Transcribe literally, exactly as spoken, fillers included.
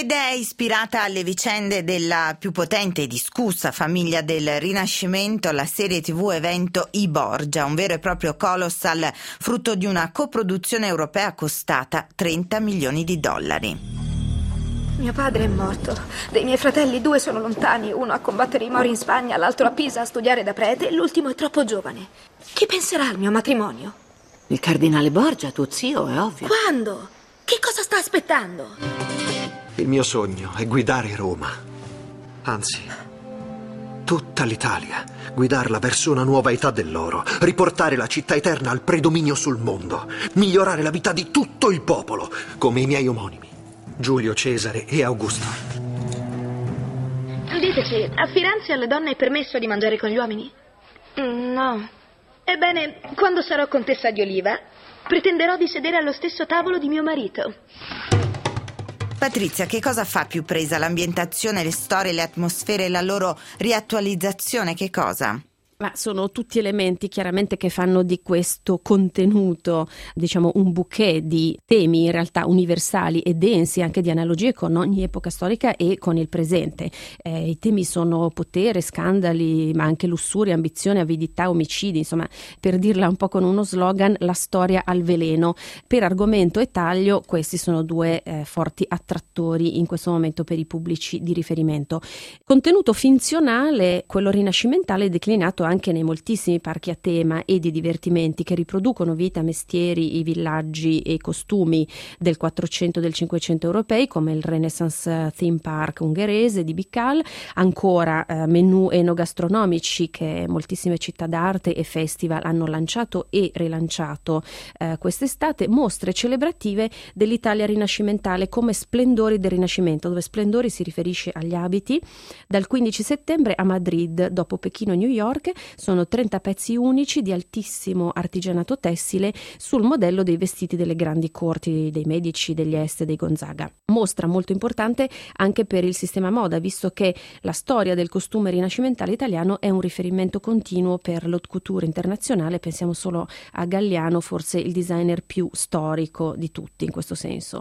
Ed è ispirata alle vicende della più potente e discussa famiglia del Rinascimento, la serie tivù evento I Borgia, un vero e proprio colossal frutto di una coproduzione europea costata trenta milioni di dollari. Mio padre è morto. Dei miei fratelli due sono lontani, uno a combattere i Mori in Spagna, l'altro a Pisa a studiare da prete e l'ultimo è troppo giovane. Chi penserà al mio matrimonio? Il cardinale Borgia, tuo zio, è ovvio. Quando? Che cosa sta aspettando? Il mio sogno è guidare Roma. Anzi, tutta l'Italia. Guidarla verso una nuova età dell'oro. Riportare la città eterna al predominio sul mondo. Migliorare la vita di tutto il popolo, come i miei omonimi, Giulio Cesare e Augusto. Diteci, a Firenze alle donne è permesso di mangiare con gli uomini? No. Ebbene, quando sarò contessa di Oliva, pretenderò di sedere allo stesso tavolo di mio marito. Patrizia, che cosa fa più presa? L'ambientazione, le storie, le atmosfere, la loro riattualizzazione, che cosa? Ma sono tutti elementi chiaramente che fanno di questo contenuto, diciamo, un bouquet di temi in realtà universali e densi, anche di analogie con ogni epoca storica e con il presente. Eh, I temi sono potere, scandali, ma anche lussuria, ambizione, avidità, omicidi, insomma, per dirla un po' con uno slogan, la storia al veleno. Per argomento e taglio questi sono due eh, forti attrattori in questo momento per i pubblici di riferimento. Contenuto finzionale, quello rinascimentale, declinato anche nei moltissimi parchi a tema e di divertimenti che riproducono vita, mestieri, i villaggi e i costumi del quattrocento e del cinquecento europei, come il Renaissance Theme Park ungherese di Biccal, ancora eh, menù enogastronomici che moltissime città d'arte e festival hanno lanciato e rilanciato eh, quest'estate, mostre celebrative dell'Italia rinascimentale come splendori del Rinascimento, dove splendori si riferisce agli abiti. Dal quindici settembre a Madrid, dopo Pechino e New York, sono trenta pezzi unici di altissimo artigianato tessile sul modello dei vestiti delle grandi corti dei Medici, degli Este e dei Gonzaga. Mostra molto importante anche per il sistema moda, visto che la storia del costume rinascimentale italiano è un riferimento continuo per l'haute couture internazionale. Pensiamo solo a Galliano, forse il designer più storico di tutti in questo senso.